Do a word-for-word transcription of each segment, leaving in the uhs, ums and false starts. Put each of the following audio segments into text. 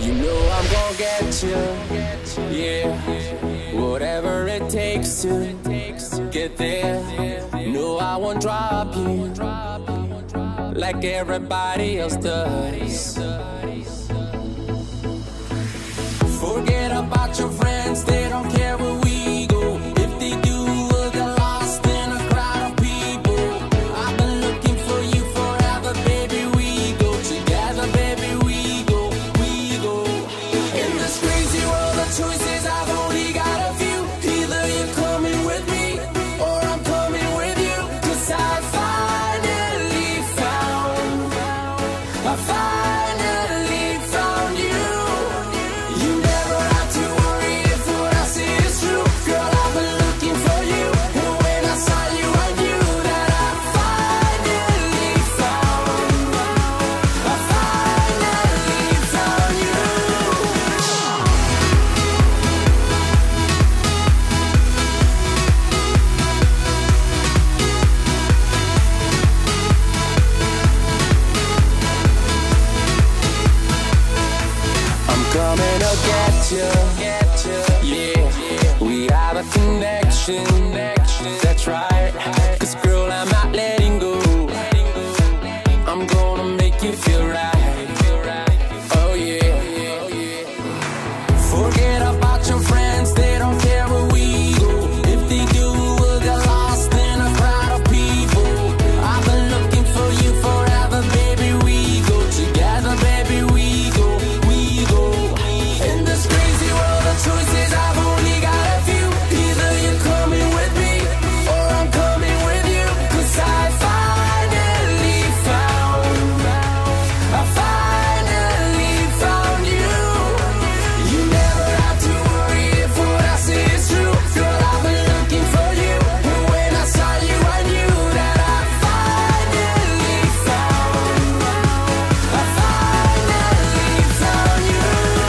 You know I'm gonna get you, yeah. Whatever it takes to get there. No, I won't drop you like everybody else does. Forget about your friends, they don't care where we go. If they do, we'll get lost in a crowd of people. I've been looking for you forever, baby. We go together, baby. We go, we go. In this crazy world of choices, I've only got a few. Either you're coming with me or I'm coming with you. Cause I finally found, I finally found you. You never have to worry if what I say is true. Girl, I've been looking for you, and when I saw you, I knew that I finally found, I finally found you. I'm coming to get you, yeah. We have a connection, that's right. Cause girl, I'm not letting go. I'm gonna make you feel right. Oh yeah. Forget about your friends, they don't care where we go. If they do, we'll get lost in a crowd of people. I've been looking for you forever, baby. We go together, baby. We go, we go. In this crazy world of choices, I've only got a few. Either you're coming with me or I'm coming with you. Cause I finally found, I finally found you. You never have to worry if what I say is true. Girl, I've been looking for you, and when I saw you, I knew that I finally found, I finally found you.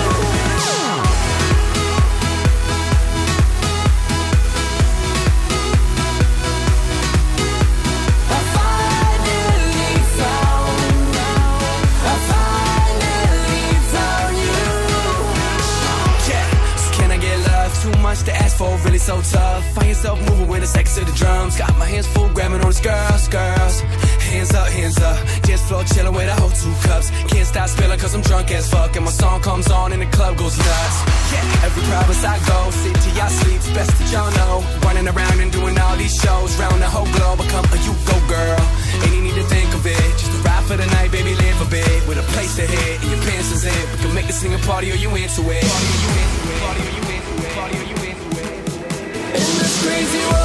I finally found, I finally found you. Yeah, so can I get love? Too much to ask for, really so tough. Find yourself moving with the seconds to the drums. Got my hands full, grabbing on the girls, girls. Hands up, hands up. Dance floor chilling with a whole two cups. Can't stop spilling cause I'm drunk as fuck. And my song comes on and the club goes nuts. Yeah, every province I go, city I sleep, best that y'all know. Running around and doing all these shows, round the whole globe. I come or you go, girl. Ain't you need to think of it. Just a ride for the night, baby, live a bit. With a place to hit and your pants is in. We can make this thing a party or you into it. Party or you into it. Party or you into it. Party or you into it. In this crazy world